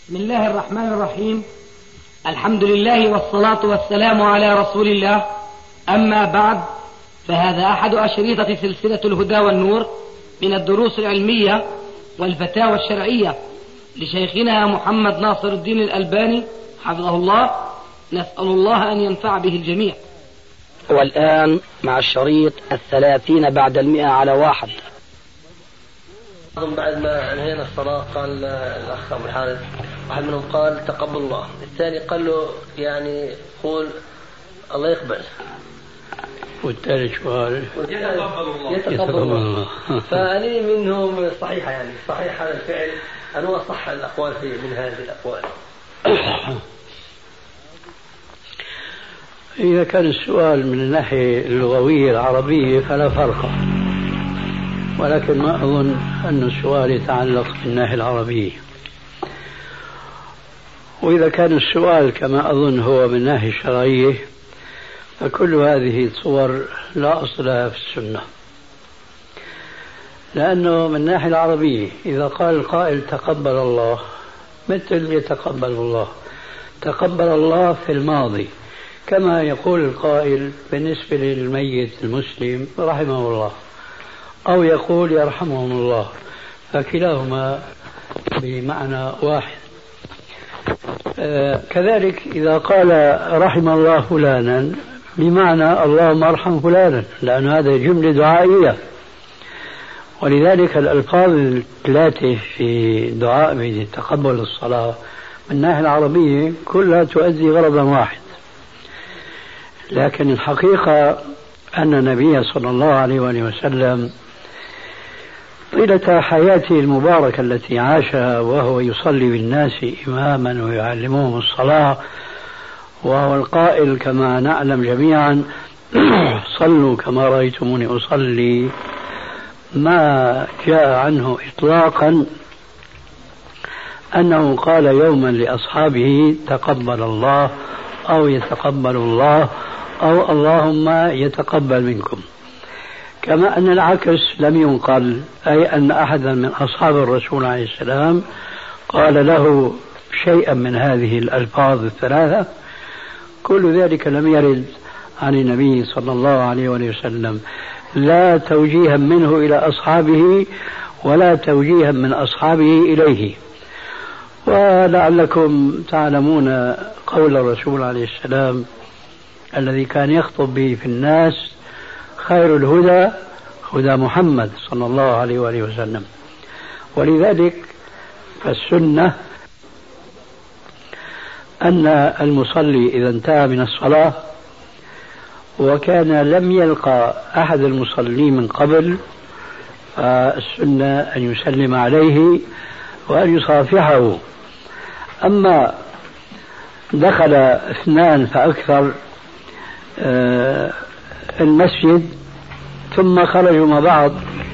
بسم الله الرحمن الرحيم. الحمد لله والصلاة والسلام على رسول الله. أما بعد، فهذا أحد أشريطة سلسلة الهدى والنور من الدروس العلمية والفتاوى الشرعية لشيخنا محمد ناصر الدين الألباني حفظه الله. نسأل الله أن ينفع به الجميع. والآن مع الشريط 30 بعد 100 على 1. بعد ما انهينا الصلاة قال الأخ أبو الحارث واحد منهم قال تقبل الله، الثاني قال له يعني قول الله يقبل، والثالث قال يتقبل الله. فأني منهم صحيحة، يعني صحيح هذا الفعل أنه أصح الأقوال من هذه الأقوال. إذا كان السؤال من الناحية اللغوية العربية فلا فرق، ولكن ما أظن أن السؤال يتعلق بالناحية العربية. وإذا كان السؤال كما أظن هو من الناحية الشرعية فكل هذه الصور لا أصل لها في السنة، لأنه من الناحية العربية إذا قال القائل تقبل الله مثل يتقبل الله، تقبل الله في الماضي كما يقول القائل بالنسبة للميت المسلم رحمه الله، أو يقول يرحمهم الله، فكلاهما بمعنى واحد. كذلك إذا قال رحم الله فلانا بمعنى اللهم ارحم فلانا، لأن هذا جملة دعائية. ولذلك الألفاظ الثلاثة في دعاء بتقبل الصلاة من الناحية العربية كلها تؤدي غرضا واحد. لكن الحقيقة أن النبي صلى الله عليه وسلم طيلة حياته المباركة التي عاشها وهو يصلي بالناس إماما ويعلمهم الصلاة، وهو القائل كما نعلم جميعا صلوا كما رأيتموني أصلي، ما جاء عنه إطلاقا أنه قال يوما لأصحابه تقبل الله أو يتقبل الله أو اللهم يتقبل منكم. كما أن العكس لم ينقل، أي أن أحدا من أصحاب الرسول عليه السلام قال له شيئا من هذه الألفاظ الثلاثة. كل ذلك لم يرد عن النبي صلى الله عليه وسلم، لا توجيها منه إلى أصحابه ولا توجيها من أصحابه إليه. ولعلكم تعلمون قول الرسول عليه السلام الذي كان يخطب به في الناس: خير الهدى هدى محمد صلى الله عليه وآله وسلم. ولذلك فالسنة أن المصلي إذا انتهى من الصلاة وكان لم يلقى أحد المصلين من قبل، فالسنة أن يسلم عليه وأن يصافحه. أما دخل 2 فأكثر المسجد ثم خرجوا مع بعض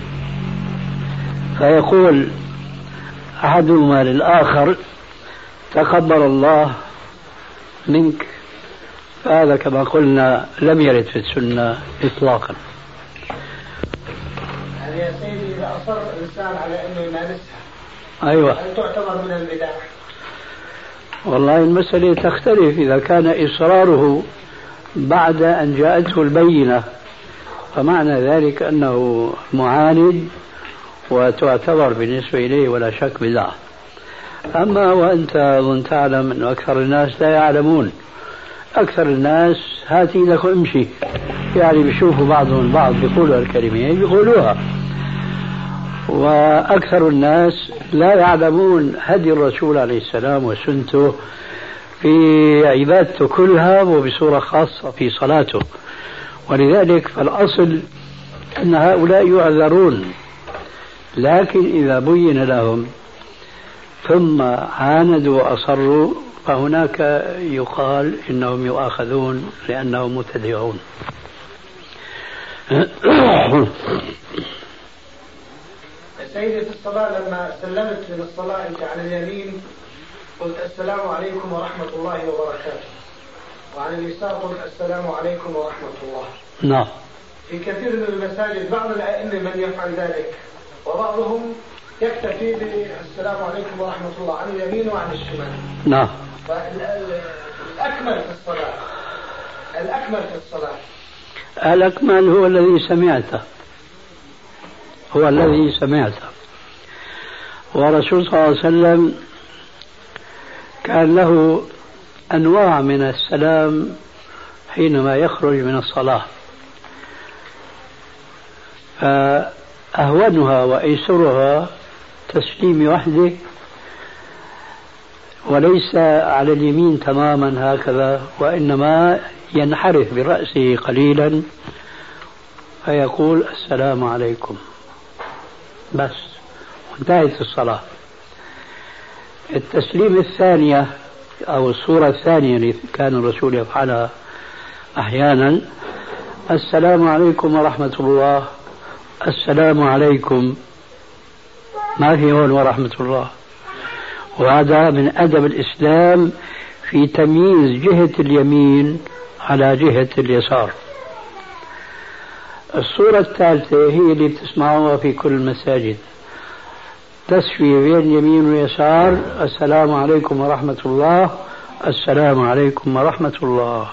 فيقول أحدهما للآخر تقبل الله منك، فهذا كما قلنا لم يرد في السنة إطلاقا. يعني يا سيدي إذا أصر الإنسان على أنه يمارسها، أيوة، هل تعتبر من البدع؟ والله المسألة تختلف. إذا كان إصراره بعد أن جاءته البينة فمعنى ذلك أنه معاند وتعتبر بالنسبة إليه ولا شك بدعة. أما وأنت تعلم أن أكثر الناس لا يعلمون، أكثر الناس هاتي لك امشي، يعني بيشوفوا بعضهم البعض بيقولوا الكلمة بيقولوها، وأكثر الناس لا يعلمون هدي الرسول عليه السلام وسنته في عبادته كلها وبصورة خاصة في صلاته. ولذلك فالأصل أن هؤلاء يعذرون، لكن إذا بين لهم ثم عاندوا وأصروا فهناك يقال إنهم يؤاخذون لأنهم مبتدعون. سيدي في الصلاة لما سلمت من الصلاة أنت عن اليمين قلت السلام عليكم ورحمة الله وبركاته، وعن اليسار قلت السلام عليكم ورحمة الله. نعم. في كثير من المساجد بعض الأئمة من يفعل ذلك، وبعضهم يكتفي بالسلام عليكم ورحمة الله عن اليمين وعن الشمال. نعم. الأكمل في الصلاة الأكمل هو الذي سمعته، ورسول صلى الله عليه وسلم كان له أنواع من السلام حينما يخرج من الصلاة، فأهونها وأيسرها تسليم وحده، وليس على اليمين تماما هكذا، وإنما ينحرف برأسه قليلا فيقول السلام عليكم بس، وانتهت الصلاة. التسليم الثانية أو الصورة الثانية اللي كان الرسول يفعلها أحيانا: السلام عليكم ورحمة الله، السلام عليكم، ما في هون ورحمة الله. وهذا من أدب الإسلام في تمييز جهة اليمين على جهة اليسار. الصورة الثالثة هي اللي بتسمعوها في كل المساجد، تسوية بين يمين ويسار: السلام عليكم ورحمة الله، السلام عليكم ورحمة الله.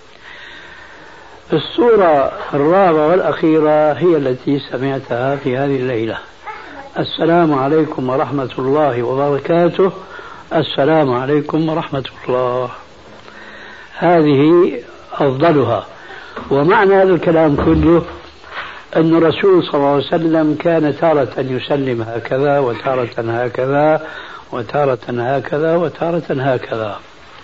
الصورة الرابعة والأخيرة هي التي سمعتها في هذه الليلة: السلام عليكم ورحمة الله وبركاته، السلام عليكم ورحمة الله. هذه أفضلها. ومعنى هذا الكلام كله أن الرسول صلى الله عليه وسلم كان تارة يسلم هكذا، وتارة هكذا، وتارة هكذا، وتارة هكذا.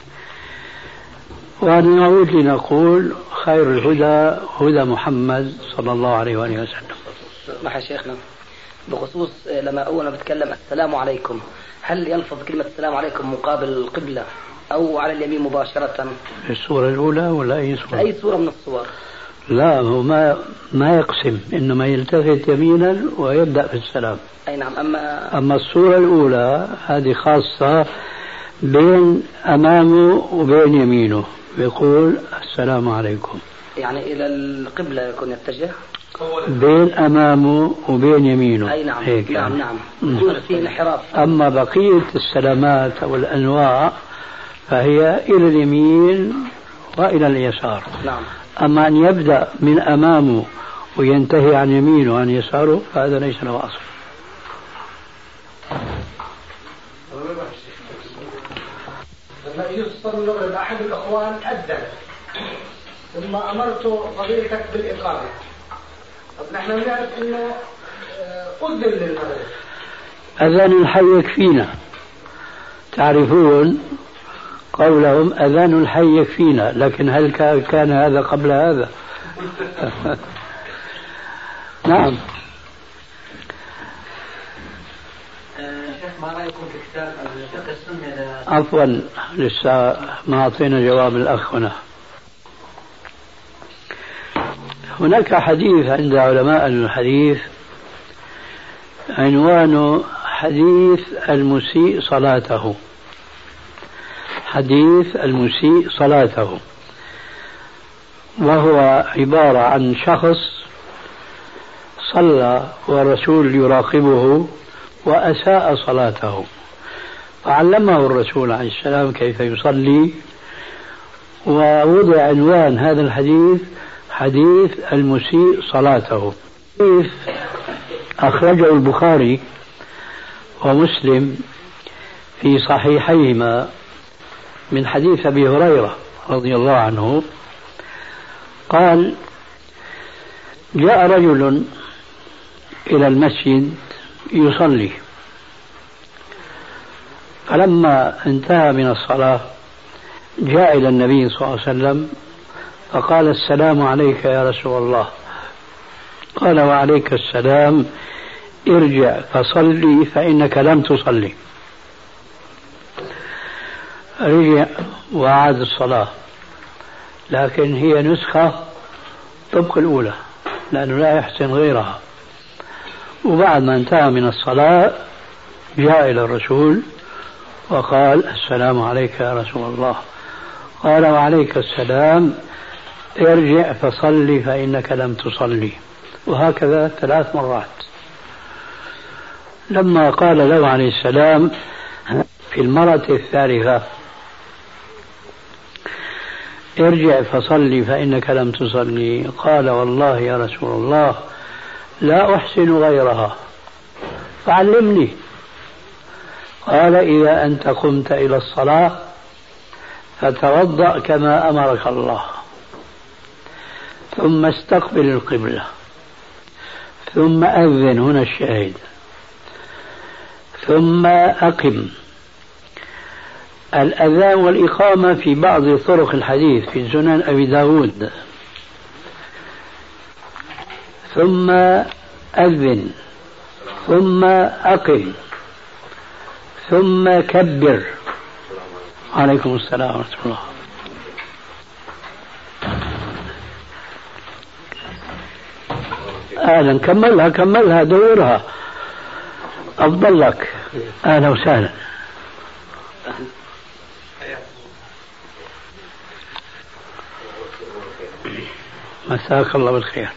ونعود لنقول: خير الهدى هدى محمد صلى الله عليه وآله وسلم. اسمح يا شيخنا، بخصوص لما أول بتكلم السلام عليكم، هل يلفظ كلمة السلام عليكم مقابل القبلة أو على اليمين مباشرة؟ الصورة الأولى ولا أي صورة؟ أي صورة من الصور. لا، هو ما يقسم، إنما يلتفت يمينا ويبدأ في السلام. أي نعم. أما الصورة الأولى هذه خاصة بين أمامه وبين يمينه، يقول السلام عليكم، يعني إلى القبلة يكون يتجه بين أمامه وبين يمينه. أي نعم. هيك نعم نعم. يكون في انحراف. أما بقية السلامات أو الأنواع فهي إلى اليمين وإلى اليسار. نعم. أما أن يبدأ من أمامه وينتهي عن يمينه وعن يساره فهذا ليس له أصل. لما يصلي أحد الأخوان أذن ثم أمرت فضيلتك بالإقامة، طب نحن نعرف إنه أذن للمغرب. أذان الحي يكفينا، تعرفون قولهم أذان الحي يكفينا، لكن هل كان هذا قبل هذا؟ نعم. شيخ ما رأيكم في كتاب الفقه السني؟ عفوا لسه ما أعطينا جواب الأخ هنا. هناك حديث عند علماء الحديث عنوانه حديث المسيء صلاته. حديث المسيء صلاته، وهو عبارة عن شخص صلى والرسول يراقبه وأساء صلاته، فعلمه الرسول عليه السلام كيف يصلي، ووضع عنوان هذا الحديث حديث المسيء صلاته. حديث أخرجه البخاري ومسلم في صحيحيهما من حديث أبي هريرة رضي الله عنه قال: جاء رجل إلى المسجد يصلي، فلما انتهى من الصلاة جاء إلى النبي صلى الله عليه وسلم فقال: السلام عليك يا رسول الله. قال: وعليك السلام، ارجع فصلي فإنك لم تصلي. رجع وعاد الصلاة، لكن هي نسخة طبق الأولى لأنه لا يحسن غيرها. وبعد ما انتهى من الصلاة جاء إلى الرسول وقال: السلام عليك يا رسول الله. قال: وعليك السلام، ارجع فصلي فإنك لم تصلي. وهكذا 3 مرات. لما قال له عليه السلام في المرة الثالثة ارجع فصلي فإنك لم تصلي، قال والله يا رسول الله لا أحسن غيرها فعلمني. قال إذا أنت قمت إلى الصلاة فتوضأ كما أمرك الله، ثم استقبل القبلة، ثم أذن، هنا الشاهد، ثم أقم. الأذان والإقامة في بعض طرق الحديث في سنن أبي داود. ثم أذن، ثم أقم، ثم كبر. عليكم السلام ورحمة الله. أهلا، كملها دورها، أفضل لك. أهلا وسهلا. مساك الله بالخير.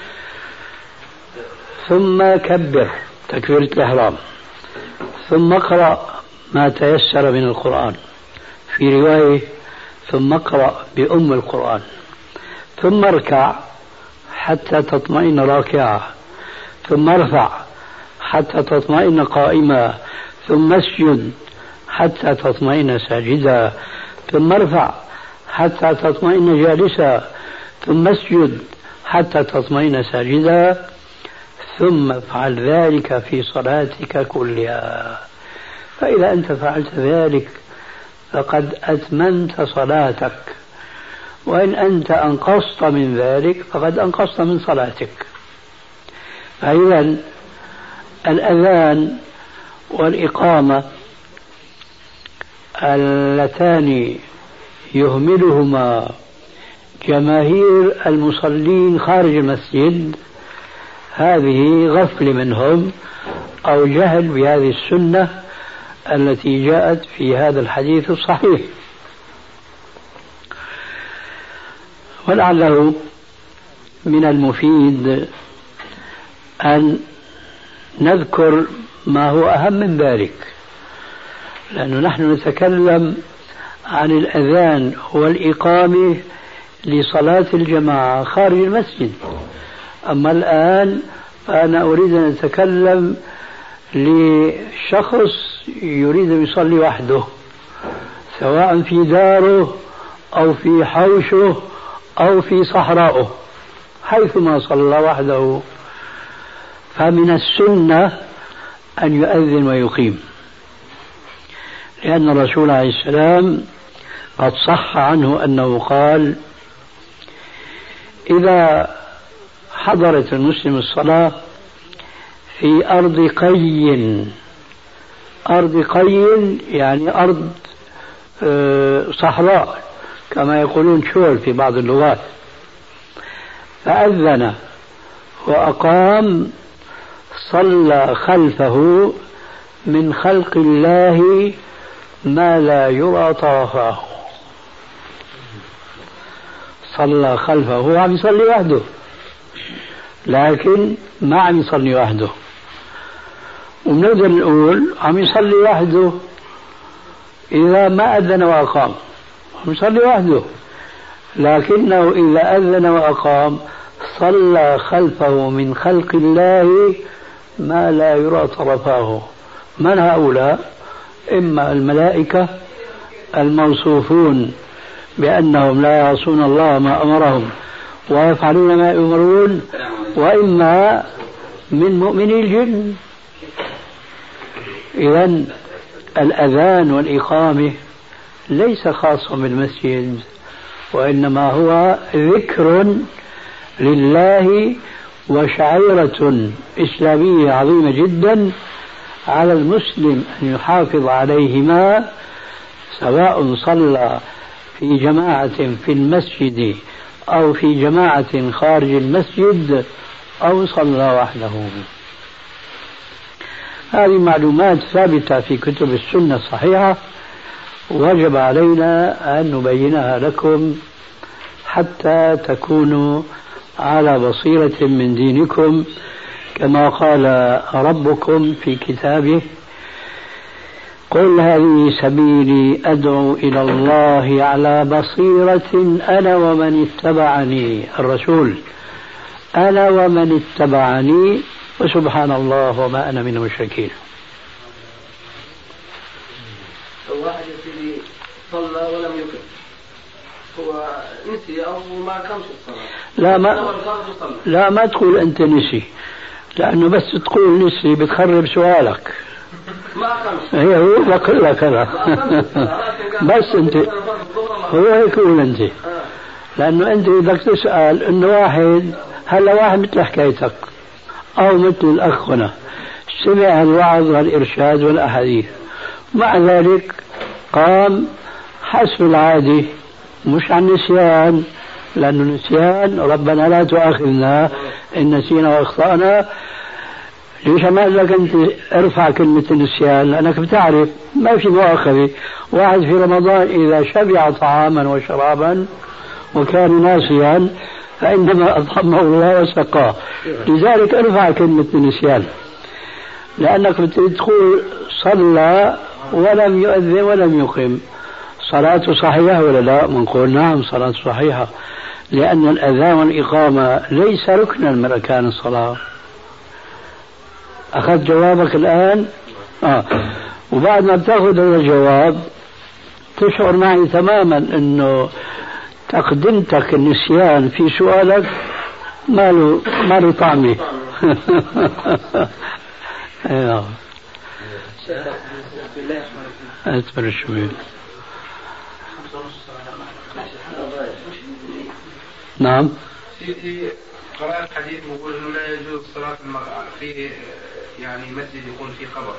ثم كبر تكبيرة الإحرام، ثم اقرأ ما تيسر من القرآن، في رواية ثم اقرأ بأم القرآن، ثم اركع حتى تطمئن راكعا، ثم ارفع حتى تطمئن قائما، ثم اسجد حتى تطمئن ساجدا، ثم ارفع حتى تطمئن جالسا، ثم اسجد حتى تطمئن ساجدا، ثم افعل ذلك في صلاتك كلها. فإذا أنت فعلت ذلك فقد أتممت صلاتك، وإن أنت أنقصت من ذلك فقد أنقصت من صلاتك. فإذا الأذان والإقامة اللتان يهملهما جماهير المصلين خارج المسجد هذه غفل منهم أو جهل بهذه السنة التي جاءت في هذا الحديث الصحيح. ولعله من المفيد أن نذكر ما هو أهم من ذلك، لأنه نحن نتكلم عن الأذان والإقامة لصلاة الجماعة خارج المسجد. أما الآن فأنا أريد أن أتكلم لشخص يريد أن يصلي وحده، سواء في داره أو في حوشه أو في صحراءه، حيثما صلى وحده فمن السنة أن يؤذن ويقيم، لأن الرسول عليه السلام قد صح عنه أنه قال إذا حضرت المسلم الصلاة في أرض قي، أرض قي يعني أرض صحراء كما يقولون شول في بعض اللغات، فأذن وأقام صلى خلفه من خلق الله ما لا يرى طرفاه. صلى خلفه، هو عم يصلي وحده لكن ما عم يصلي وحده، وبنقدر نقول عم يصلي وحده إذا ما أذن وأقام، عم يصلي وحده، لكنه إذا أذن وأقام صلى خلفه من خلق الله ما لا يرى طرفاه. من هؤلاء؟ إما الملائكة الموصوفون بأنهم لا يعصون الله ما أمرهم ويفعلون ما يؤمرون، وإما من مؤمني الجن. إذن الأذان والإقامة ليس خاصا بالمسجد، وإنما هو ذكر لله وشعيرة إسلامية عظيمة جدا على المسلم أن يحافظ عليهما، سواء صلى في جماعة في المسجد أو في جماعة خارج المسجد أو صلى وحده. هذه معلومات ثابتة في كتب السنة الصحيحة، وجب علينا أن نبينها لكم حتى تكونوا على بصيرة من دينكم كما قال ربكم في كتابه: قل هذه سبيلي أدعو إلى الله على بصيرة أنا ومن اتبعني. الرسول: أنا ومن اتبعني وسبحان الله وما أنا من المشركين. واحد يصير صلى ولم يقم، هو نسي أو ما قامش الصلاة. لا ما تقول أنت نسي، لأنه بس تقول نسي بتخرب سؤالك. ما قامش. هي هو بقول لك هذا بس أنت هو هيك قول أنت، لأنه أنت بدك تسأل إنه واحد هلا واحد مثل حكايتك أو مثل الأخ هنا سمع الوعظ والإرشاد والأحاديث، مع ذلك قام حسب العادي مش عن نسيان، لأنه نسيان ربنا لا تؤاخذنا إن نسينا وأخطأنا. ليش ما لك أنت ارفع كلمة النسيان؟ لأنك بتعرف ما في مؤاخذة. واحد في رمضان إذا شبع طعاما وشرابا وكان ناسيا فإنما أطعمه الله وسقاه. لذلك ارفع كلمة النسيان، لأنك بتقول صلى ولم يؤذن ولم يقم، صلاته صحيحة ولا لا؟ بنقول نعم صلاته صحيحة، لأن الأذان والإقامة ليس ركنا من أركان الصلاة. أخذت جوابك الآن؟ وبعد ما بتاخذ هذا الجواب تشعر معي تماما أنه تقدمتك النسيان في سؤالك ما له طعمه. أتبر شوي. نعم. في قرأت حديث يقول إنه لا يجوز صلاة المرأة فيه، يعني مسجد يكون فيه قبر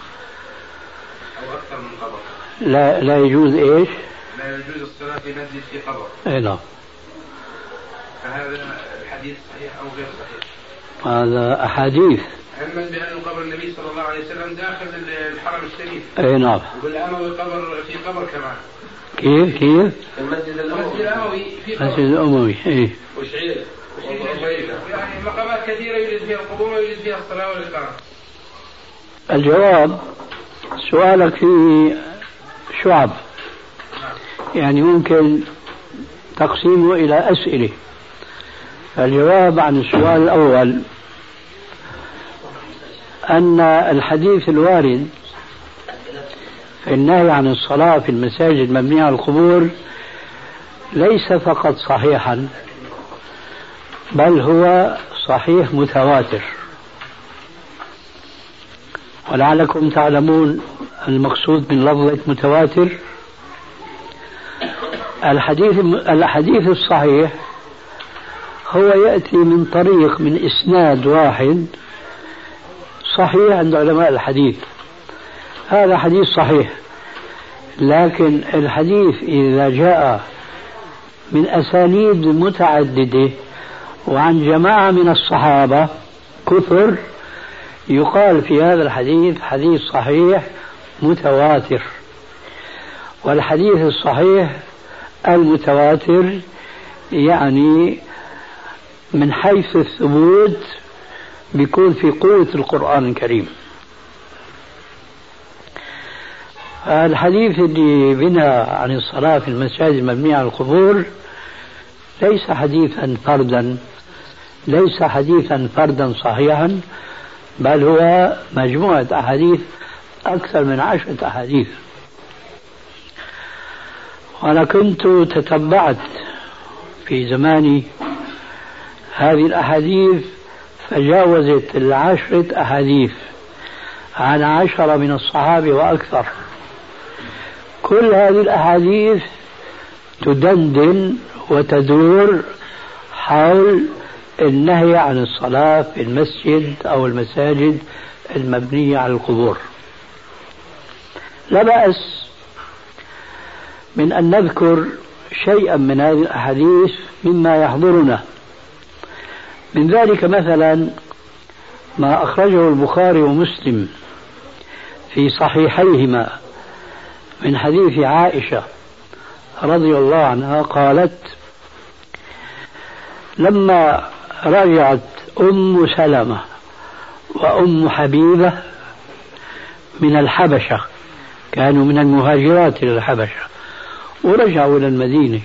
أو أكثر من قبر. لا يجوز إيش؟ لا يجوز الصلاة في مسجد فيه قبر. أي نعم. فهذا الحديث صحيح أو غير صحيح؟ هذا أحاديث. علما بأن قبر النبي صلى الله عليه وسلم داخل الحرم الشريف. أي نعم. والأموي قبر في قبر كمان. كيف؟ المسجد الأموي في قبر. المسجد الأموي إيه. وشعير. يعني مقامات كثيرة يوجد فيها القبور ويوجد فيها الصلاة والإقامة. الجواب سؤالك فيه شعب، يعني ممكن تقسيمه إلى أسئلة. الجواب عن السؤال الأول أن الحديث الوارد في النهي عن الصلاة في المساجد المبنية على القبور ليس فقط صحيحا، بل هو صحيح متواتر. ولعلكم تعلمون المقصود من لفظة متواتر. الحديث الصحيح هو يأتي من طريق من إسناد واحد صحيح عند علماء الحديث، هذا حديث صحيح. لكن الحديث إذا جاء من أسانيد متعددة وعن جماعة من الصحابة كثر يقال في هذا الحديث حديث صحيح متواتر. والحديث الصحيح المتواتر يعني من حيث الثبوت بيكون في قوة القرآن الكريم. الحديث اللي بنى عن الصلاة في المساجد المبنية على القبور ليس حديثا فردا صحيحا، بل هو مجموعة أحاديث أكثر من 10 أحاديث. وأنا كنت تتبعت في زماني هذه الأحاديث فجاوزت 10 أحاديث عن 10 من الصحابة وأكثر. كل هذه الأحاديث تدندن وتدور حول النهي عن الصلاة في المسجد أو المساجد المبنية على القبور. لا بأس من أن نذكر شيئا من هذه الأحاديث مما يحضرنا. من ذلك مثلا ما أخرجه البخاري ومسلم في صحيحيهما من حديث عائشة رضي الله عنها قالت: لما رجعت أم سلمة وأم حبيبة من الحبشة، كانوا من المهاجرات إلى الحبشة ورجعوا إلى المدينة.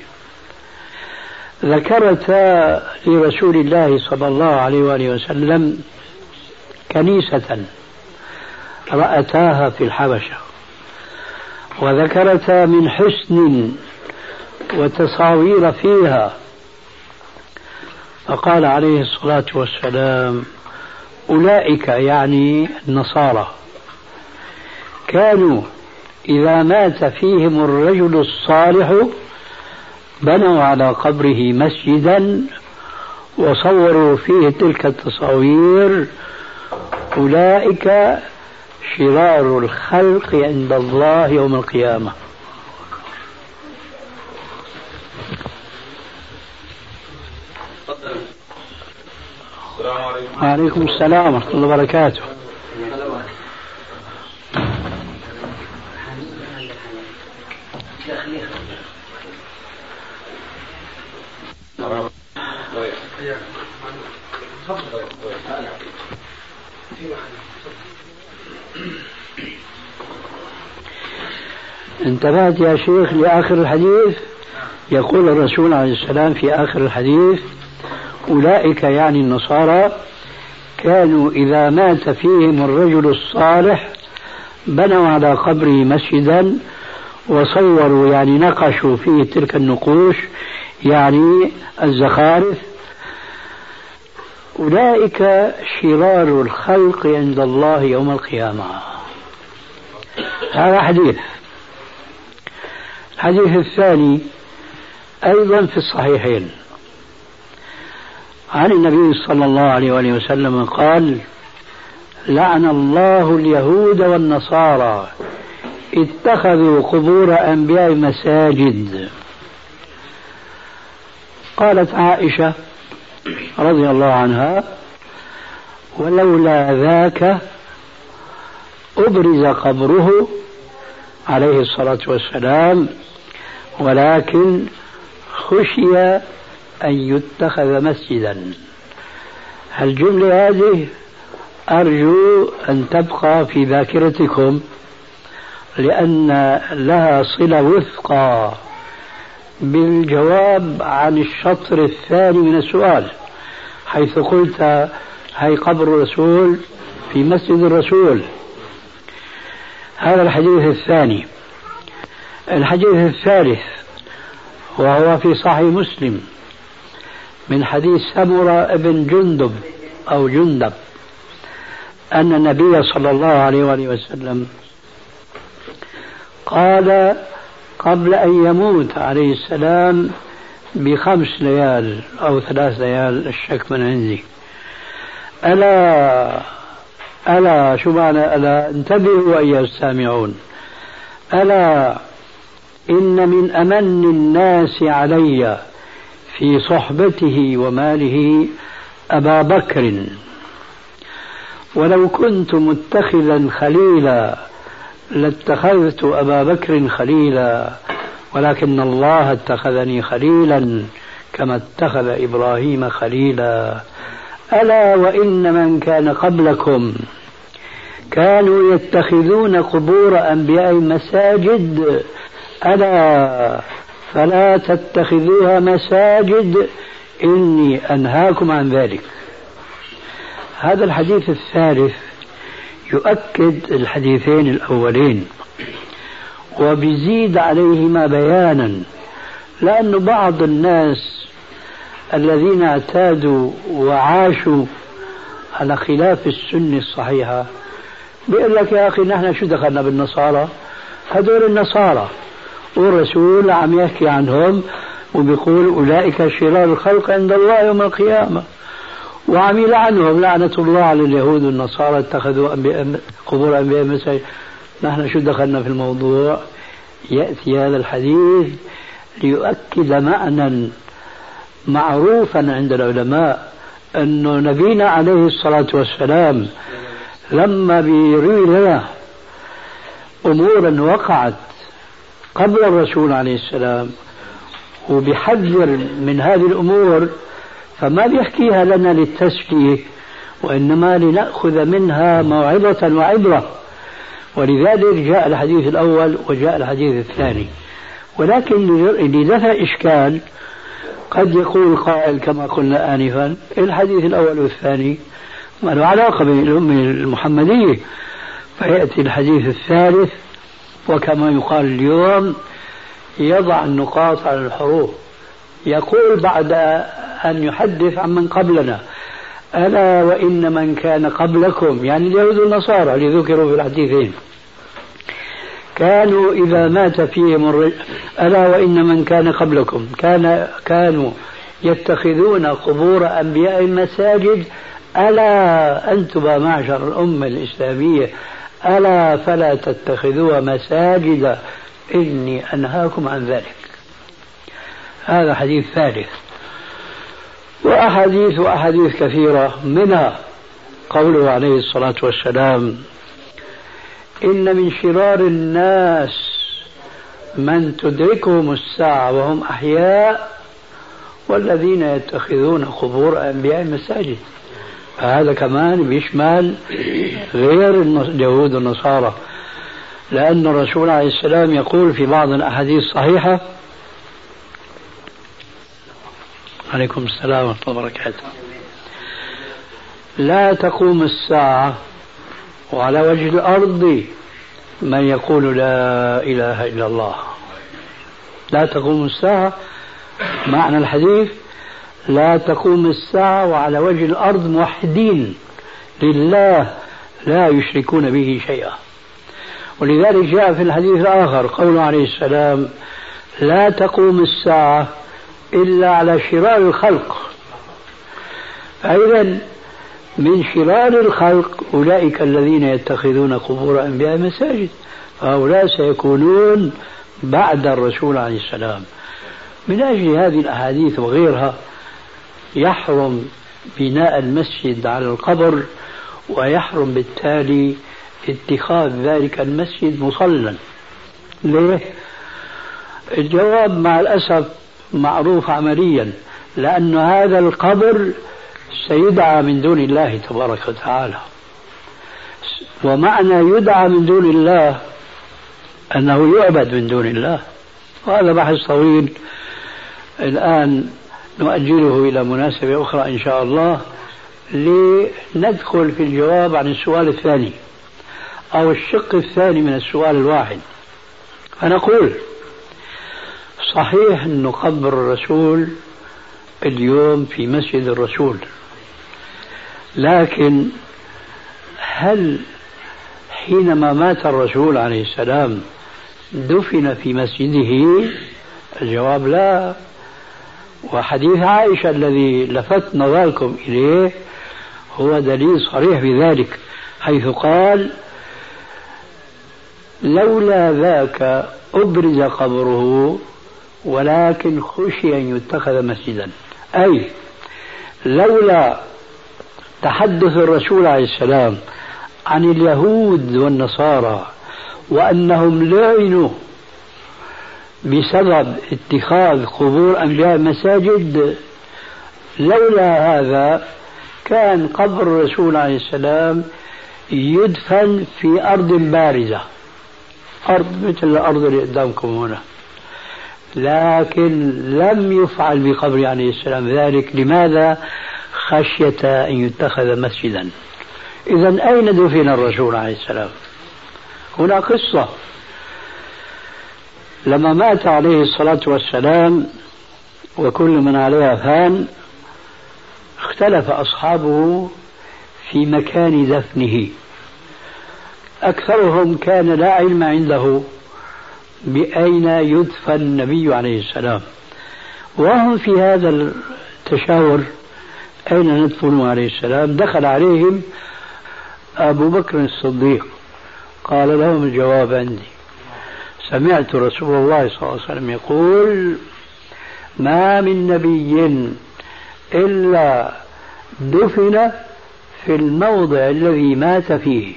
ذكرتا لرسول الله صلى الله عليه وآله وسلم كنيسة رأتاها في الحبشة، وذكرتا من حسن وتصاوير فيها، فقال عليه الصلاة والسلام: أولئك يعني النصارى كانوا إذا مات فيهم الرجل الصالح بنوا على قبره مسجدا وصوروا فيه تلك التصاوير، أولئك شرار الخلق عند الله يوم القيامة. السلام عليكم. وعليكم السلام ورحمة الله وبركاته. انتبهت يا شيخ لآخر الحديث؟ يقول الرسول عليه السلام في آخر الحديث: أولئك يعني النصارى كانوا إذا مات فيهم الرجل الصالح بنوا على قبره مسجدا وصوروا يعني نقشوا فيه تلك النقوش يعني الزخارف، أولئك شرار الخلق عند الله يوم القيامة. هذا حديث. الحديث الثاني أيضا في الصحيحين عن النبي صلى الله عليه وآله وسلم قال: لعن الله اليهود والنصارى اتخذوا قبور أنبياء مساجد. قالت عائشة رضي الله عنها: ولولا ذاك أبرز قبره عليه الصلاة والسلام، ولكن خشي أن يتخذ مسجدا. الجملة هذه أرجو أن تبقى في ذاكرتكم، لأن لها صلة وثقى بالجواب عن الشطر الثاني من السؤال، حيث قلت: هي قبر الرسول في مسجد الرسول. هذا الحديث الثاني. الحديث الثالث وهو في صحيح مسلم من حديث سمرة بن جندب أو جندب أن النبي صلى الله عليه وآله وسلم قال قبل أن يموت عليه السلام ب5 ليال أو 3 ليال، الشك من عندي: ألا شو معنى ألا؟ انتبهوا أيها السامعون. ألا إن من أمن الناس علي في صحبته وماله أبا بكر، ولو كنت متخذا خليلا لاتخذت أبا بكر خليلا، ولكن الله اتخذني خليلا كما اتخذ إبراهيم خليلا. ألا وإن من كان قبلكم كانوا يتخذون قبور أنبياء مساجد، ألا فلا تتخذوها مساجد إني أنهاكم عن ذلك. هذا الحديث الثالث يؤكد الحديثين الأولين وبيزيد عليهما بيانا، لأن بعض الناس الذين اعتادوا وعاشوا على خلاف السنة الصحيحة بيقول لك: يا أخي نحن شو دخلنا بالنصارى؟ هذول النصارى، والرسول عم يحكي عنهم وبيقول أولئك شرار الخلق عند الله يوم القيامة، وعم يلعنهم لعنة الله على اليهود والنصارى اتخذوا قبور أنبياء مساجد. نحن شو دخلنا في الموضوع؟ يأتي هذا الحديث ليؤكد معنى معروفا عند العلماء، أنه نبينا عليه الصلاة والسلام لما بيروي لنا أمورا وقعت قبل الرسول عليه السلام وبيحذر من هذه الأمور، فما بيحكيها لنا للتسلية وإنما لنأخذ منها موعظة وعبرة، ولذلك جاء الحديث الأول وجاء الحديث الثاني. ولكن لدفع إشكال قد يقول قائل كما قلنا آنفا الحديث الأول والثاني ما له علاقة بالأمة المحمدية، فيأتي الحديث الثالث وكما يقال اليوم يضع النقاط على الحروف، يقول بعد أن يحدث عن من قبلنا ألا وإن من كان قبلكم، يعني اليهود والنصارى اللي ذكروا في الحديثين، كانوا إذا مات فيهم ألا وإن من كان قبلكم كانوا يتخذون قبور أنبياء مساجد، ألا أنتم معشر الأمة الإسلامية ألا فلا تتخذوها مساجد إني أنهاكم عن ذلك. هذا حديث ثالث. وأحاديث كثيرة، منها قوله عليه الصلاة والسلام إن من شرار الناس من تدركهم الساعة وهم أحياء والذين يتخذون قبور أنبياء مساجد. هذا كمان بيشمل غير اليهود والنصارى، لأن الرسول عليه السلام يقول في بعض الأحاديث الصحيحة عليكم السلام ورحمة الله وبركاته لا تقوم الساعة وعلى وجه الأرض من يقول لا إله إلا الله. لا تقوم الساعة معنى الحديث لا تقوم الساعة وعلى وجه الأرض موحدين لله لا يشركون به شيئا. ولذلك جاء في الحديث الآخر قوله عليه السلام لا تقوم الساعة إلا على شرار الخلق. فإذا من شرار الخلق أولئك الذين يتخذون قبور أنبياء مساجد، فهؤلاء سيكونون بعد الرسول عليه السلام. من أجل هذه الأحاديث وغيرها يحرم بناء المسجد على القبر، ويحرم بالتالي اتخاذ ذلك المسجد مصلى. ليه؟ الجواب مع الأسف معروف عمليا، لأن هذا القبر سيدعى من دون الله تبارك وتعالى. ومعنى يدعى من دون الله أنه يعبد من دون الله، وهذا بحث طويل الآن نؤجله إلى مناسبة أخرى إن شاء الله، لندخل في الجواب عن السؤال الثاني أو الشق الثاني من السؤال الواحد. فنقول صحيح أن قبر الرسول اليوم في مسجد الرسول، لكن هل حينما مات الرسول عليه السلام دفن في مسجده؟ الجواب لا. وحديث عائشة الذي لفت نظركم إليه هو دليل صريح بذلك، حيث قال لولا ذاك أبرز قبره ولكن خشي أن يتخذ مسجدا. أي لولا تحدث الرسول عليه السلام عن اليهود والنصارى وأنهم لعنوا بسبب اتخاذ قبور أنبياء مساجد، لولا هذا كان قبر الرسول عليه السلام يدفن في أرض بارزة، أرض مثل الأرض اللي قدامكم هنا، لكن لم يفعل بقبر عليه السلام ذلك. لماذا؟ خشية أن يتخذ مسجدا. إذن أين دفن الرسول عليه السلام؟ هنا قصة. لما مات عليه الصلاة والسلام وكل من عليها فان، اختلف أصحابه في مكان دفنه. أكثرهم كان لا علم عنده بأين يدفن النبي عليه السلام، وهم في هذا التشاور أين ندفن عليه السلام. دخل عليهم أبو بكر الصديق قال لهم الجواب عندي، سمعت رسول الله صلى الله عليه وسلم يقول ما من نبي إلا دفن في الموضع الذي مات فيه،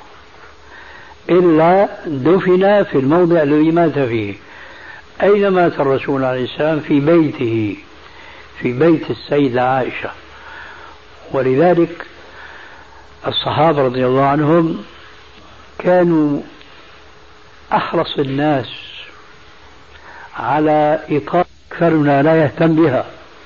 إلا دفن في الموضع الذي مات فيه. أين مات الرسول عليه السلام؟ في بيته، في بيت السيدة عائشة. ولذلك الصحابة رضي الله عنهم كانوا أحرص الناس على إيقاظ أكثرنا لا يهتم بها،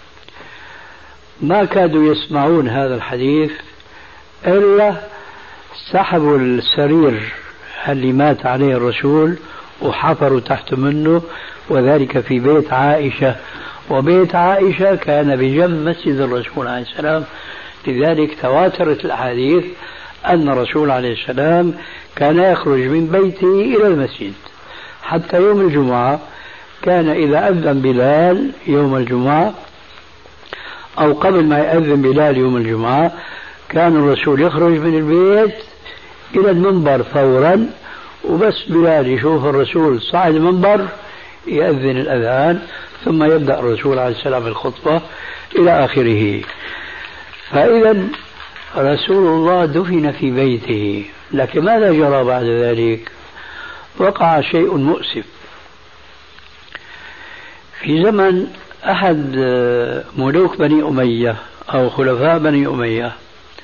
ما كادوا يسمعون هذا الحديث إلا سحبوا السرير اللي مات عليه الرسول وحفروا تحت منه، وذلك في بيت عائشة، وبيت عائشة كان بجنب مسجد الرسول عليه السلام، لذلك تواترت الأحاديث أن الرسول عليه السلام كان يخرج من بيته إلى المسجد. حتى يوم الجمعة كان إذا أذن بلال يوم الجمعة أو قبل ما يأذن بلال يوم الجمعة كان الرسول يخرج من البيت إلى المنبر فورا، وبس بلال يشوف الرسول صعد المنبر يأذن الأذان، ثم يبدأ الرسول عليه السلام الخطبة إلى آخره. فإذا رسول الله دفن في بيته، لكن ماذا جرى بعد ذلك؟ وقع شيء مؤسف. في زمن أحد ملوك بني أمية أو خلفاء بني أمية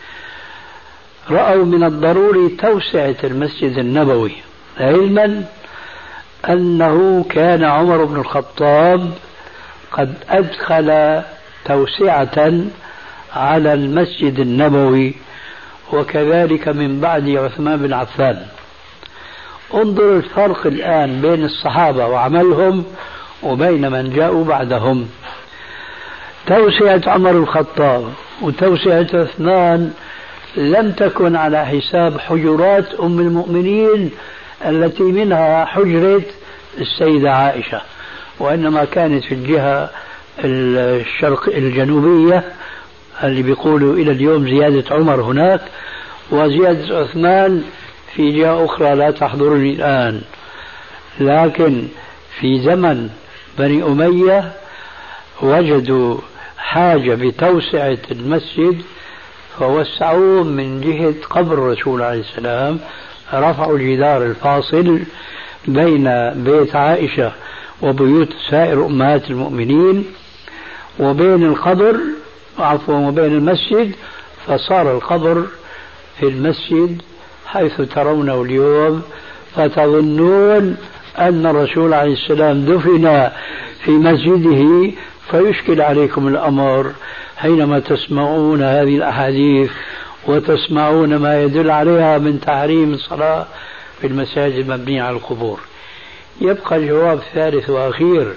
رأوا من الضروري توسعة المسجد النبوي، علما أنه كان عمر بن الخطاب قد أدخل توسعة على المسجد النبوي، وكذلك من بعد عثمان بن عفان. انظر الفرق الآن بين الصحابة وعملهم وبين من جاءوا بعدهم. توسعة عمر الخطاب وتوسعة عثمان لم تكن على حساب حجرات أم المؤمنين التي منها حجرة السيدة عائشة، وإنما كانت في الجهة الشرق الجنوبية اللي بيقولوا إلى اليوم زيادة عمر هناك، وزيادة عثمان في جهة أخرى لا تحضرني الآن. لكن في زمن بني أمية وجدوا حاجة بتوسعة المسجد فوسعوه من جهة قبر الرسول عليه السلام، رفعوا الجدار الفاصل بين بيت عائشة وبيوت سائر أمهات المؤمنين وبين القبر وبين المسجد، فصار القبر في المسجد حيث ترونه اليوم، فتظنون أن الرسول عليه السلام دفن في مسجده، فيشكل عليكم الأمر حينما تسمعون هذه الأحاديث وتسمعون ما يدل عليها من تحريم الصلاة في المساجد المبنية على القبور. يبقى الجواب الثالث وأخير: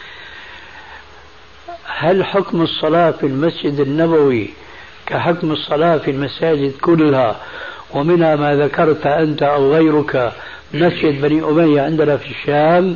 هل حكم الصلاة في المسجد النبوي كحكم الصلاة في المساجد كلها، ومنها ما ذكرت أنت أو غيرك مسجد بني أمية عندنا في الشام؟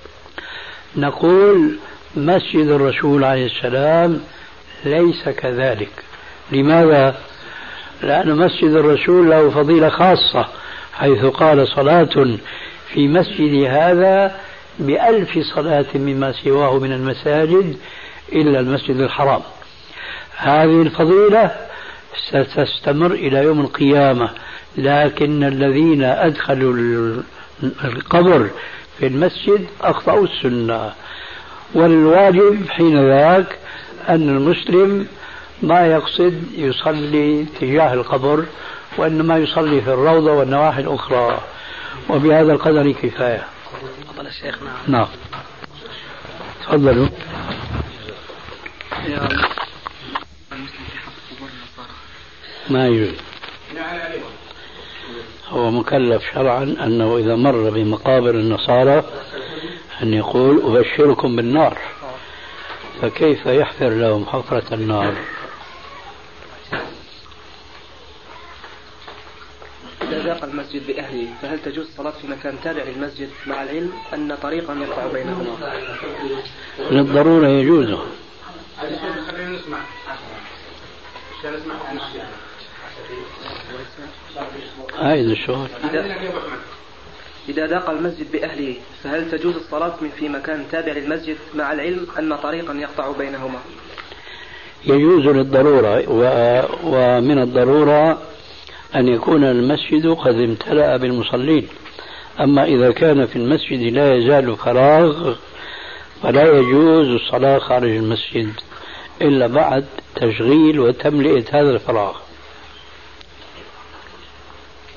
نقول مسجد الرسول عليه السلام ليس كذلك. لماذا؟ لأن مسجد الرسول له فضيلة خاصة، حيث قال: صلاة في مسجد هذا ب1000 صلاة مما سواه من المساجد إلا المسجد الحرام. هذه الفضيلة ستستمر إلى يوم القيامة، لكن الذين أدخلوا القبر في المسجد أخطأوا السنة. والواجب حين ذاك أن المسلم ما يقصد يصلي تجاه القبر، وإنما يصلي في الروضة والنواحي الأخرى. وبهذا القدر كفاية. تفضل الشيخ. نعم تفضلوا. ما يجوز. هو مكلف شرعا أنه إذا مر بمقابر النصارى أن يقول: أبشركم بالنار، فكيف يحفر لهم حفرة النار؟ إذا ضاق المسجد بأهله فهل تجوز الصلاة في مكان تابع للمسجد مع العلم أن طريقا يقطع بينهما؟ للضرورة يجوز. خلينا نسمع. هذا الشغل. إذا ضاق المسجد بأهله فهل تجوز الصلاة في مكان تابع للمسجد مع العلم أن طريقا يقطع بينهما؟ يجوز للضرورة، ومن الضرورة أن يكون المسجد قد امتلأ بالمصلين. أما إذا كان في المسجد لا يزال فراغ فلا يجوز الصلاة خارج المسجد إلا بعد تشغيل وتملئة هذا الفراغ.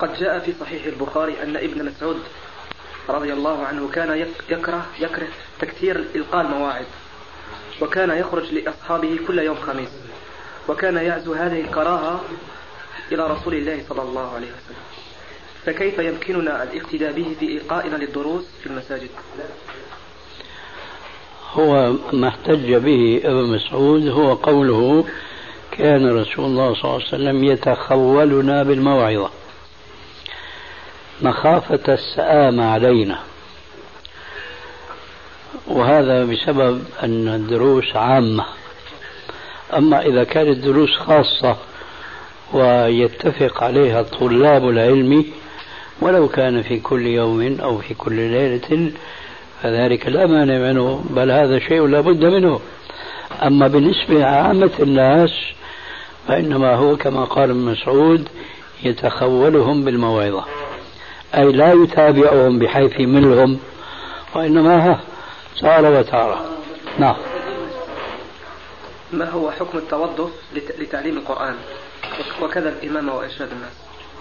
قد جاء في صحيح البخاري أن ابن مسعود رضي الله عنه كان يكره تكثير إلقاء المواعظ، وكان يخرج لأصحابه كل يوم خميس، وكان يعزو هذه الكراهة إلى رسول الله صلى الله عليه وسلم، فكيف يمكننا الاقتداء به في إلقائنا للدروس في المساجد؟ هو ما احتج به ابن مسعود هو قوله كان رسول الله صلى الله عليه وسلم يتخولنا بالموعظة مخافة السآمة علينا، وهذا بسبب أن الدروس عامة. أما إذا كانت دروس خاصة ويتفق عليها طلاب العلم ولو كان في كل يوم أو في كل ليلة فذلك لا مانع منه، بل هذا شيء لا بد منه. أما بالنسبة لعامة الناس فإنما هو كما قال ابن مسعود يتخولهم بالموعظة، أي لا يتابعهم بحيث يملهم، وإنما صار وتارة. نعم. ما هو حكم التوظف لتعليم القرآن وكذا الإمامة وإرشاد الناس؟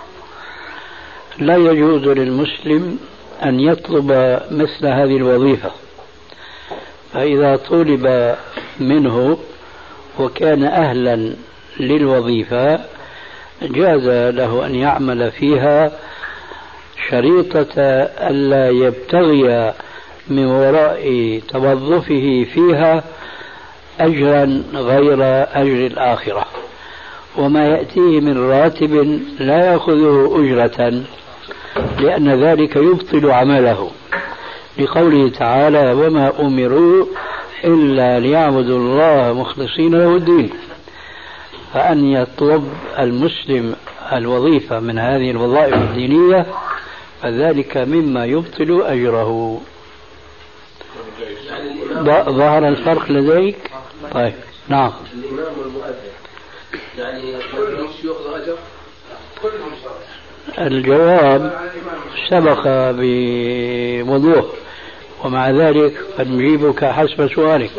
لا يجوز للمسلم أن يطلب مثل هذه الوظيفة، فإذا طلب منه وكان أهلا للوظيفة جاز له أن يعمل فيها شريطة ألا يبتغي من وراء توظفه فيها أجرا غير أجر الآخرة، وما يأتيه من راتب لا يأخذه أجرة، لأن ذلك يبطل عمله، لقوله تعالى وما أمروا إلا ليعبدوا الله مخلصين له الدين. فأن يطلب المسلم الوظيفة من هذه الوظائف الدينية فذلك مما يبطل أجره. ظهر الفرق لديك؟ طيب. نعم. الإمام والمؤذن يعني كلهم يأخذوا أجر؟ كلهم صار. الجواب سبق بوضوح، ومع ذلك قد نجيبك حسب سؤالك.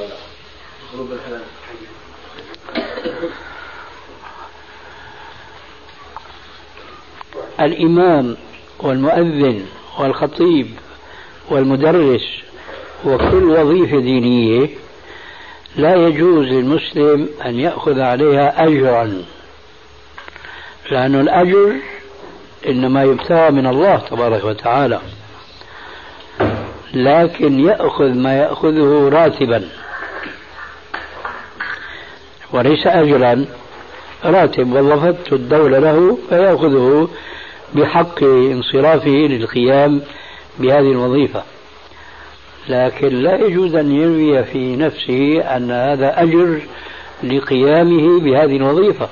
الإمام والمؤذن والخطيب والمدرس وكل وظيفة دينية لا يجوز للمسلم أن يأخذ عليها أجرا، لأن الأجر إنما يبتغى من الله تبارك وتعالى، لكن يأخذ ما يأخذه راتبا وليس أجرا. راتب وظفته الدولة له فيأخذه بحق انصرافه للقيام بهذه الوظيفة، لكن لا يجوز أن يروي في نفسه أن هذا أجر لقيامه بهذه الوظيفة،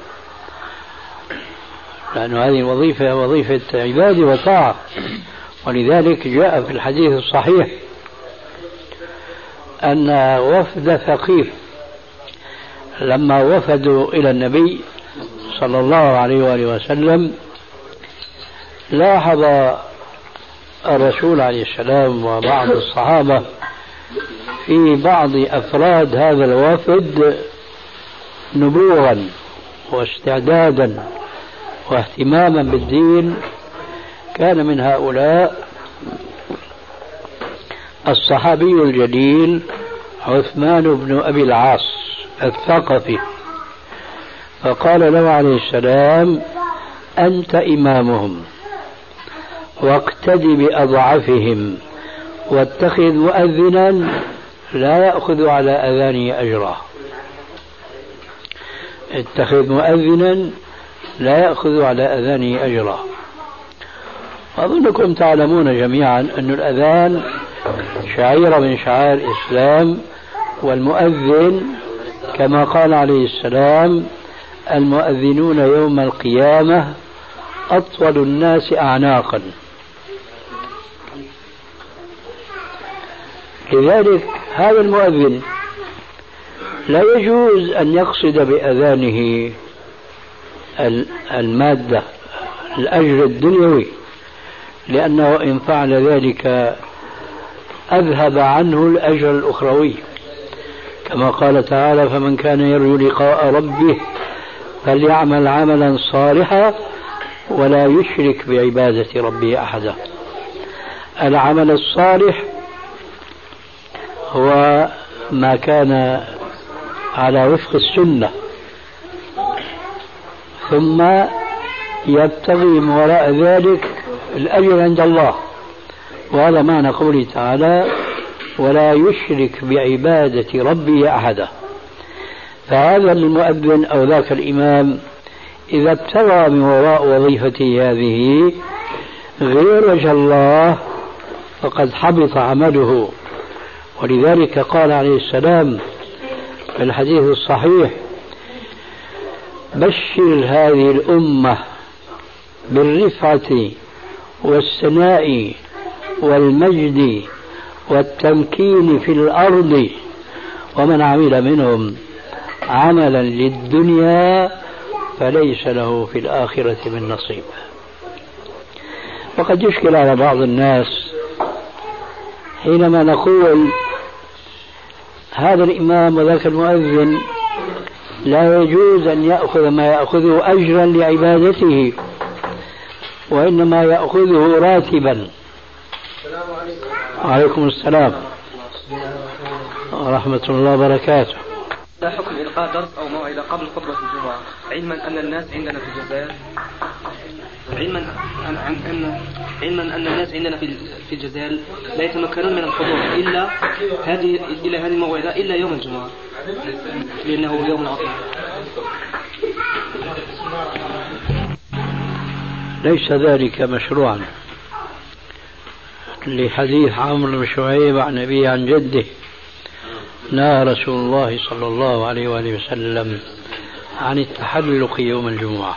لأن هذه الوظيفة وظيفة عبادة وطاعة. ولذلك جاء في الحديث الصحيح أن وفد ثقيف لما وفدوا إلى النبي صلى الله عليه وآله وسلم لاحظ الرسول عليه السلام وبعض الصحابة في بعض أفراد هذا الوفد نبوغا واستعدادا واهتماما بالدين. كان من هؤلاء الصحابي الجليل عثمان بن أبي العاص الثقفي، فقال له عليه السلام أنت إمامهم واقتد بأضعفهم واتخذ مؤذنا لا يأخذ على أذانه أجرا. اتخذ مؤذنا لا يأخذ على أذانه أجرا. أظنكم تعلمون جميعا أن الأذان شعيرة من شعائر الإسلام، والمؤذن كما قال عليه السلام المؤذنون يوم القيامة أطول الناس أعناقا. لذلك هذا المؤذن لا يجوز أن يقصد بأذانه المادة الأجر الدنيوي، لأنه إن فعل ذلك أذهب عنه الأجر الأخروي، كما قال تعالى فمن كان يرجو لقاء ربه فليعمل عملا صالحا ولا يشرك بعبادة ربه أحدا. العمل الصالح هو ما كان على وفق السنة ثم يبتغي من وراء ذلك الأجر عند الله، وهذا معنى قوله تعالى ولا يشرك بعبادة ربه أحدا. فهذا المؤذن أو ذاك الإمام إذا ابتغى من وراء وظيفته هذه غير وجه الله فقد حبط عمله. ولذلك قال عليه السلام في الحديث الصحيح بشر هذه الأمة بالرفعة والسناء والمجد والتمكين في الأرض ومن عمل منهم عملا للدنيا فليس له في الآخرة من نصيب. وقد يشكل على بعض الناس حينما نقول هذا الإمام وذاك المؤذن لا يجوز أن يأخذ ما يأخذه أجرا لعبادته وإنما يأخذه راتبا. عليكم السلام ورحمة الله وبركاته. لا حكم إلقاء درس أو موعظة قبل خطبة الجمعة، علما أن الناس عندنا في الجزائر علما أن الناس عندنا في الجزائر لا يتمكنون من الحضور إلا هذه الموعظة إلا يوم الجمعة لأنه يوم عطلة. ليس ذلك مشروعا لحديث عمرو بن شعيب عن أبيه عن جده نهى رسول الله صلى الله عليه وآله وسلم عن التحلق يوم الجمعة.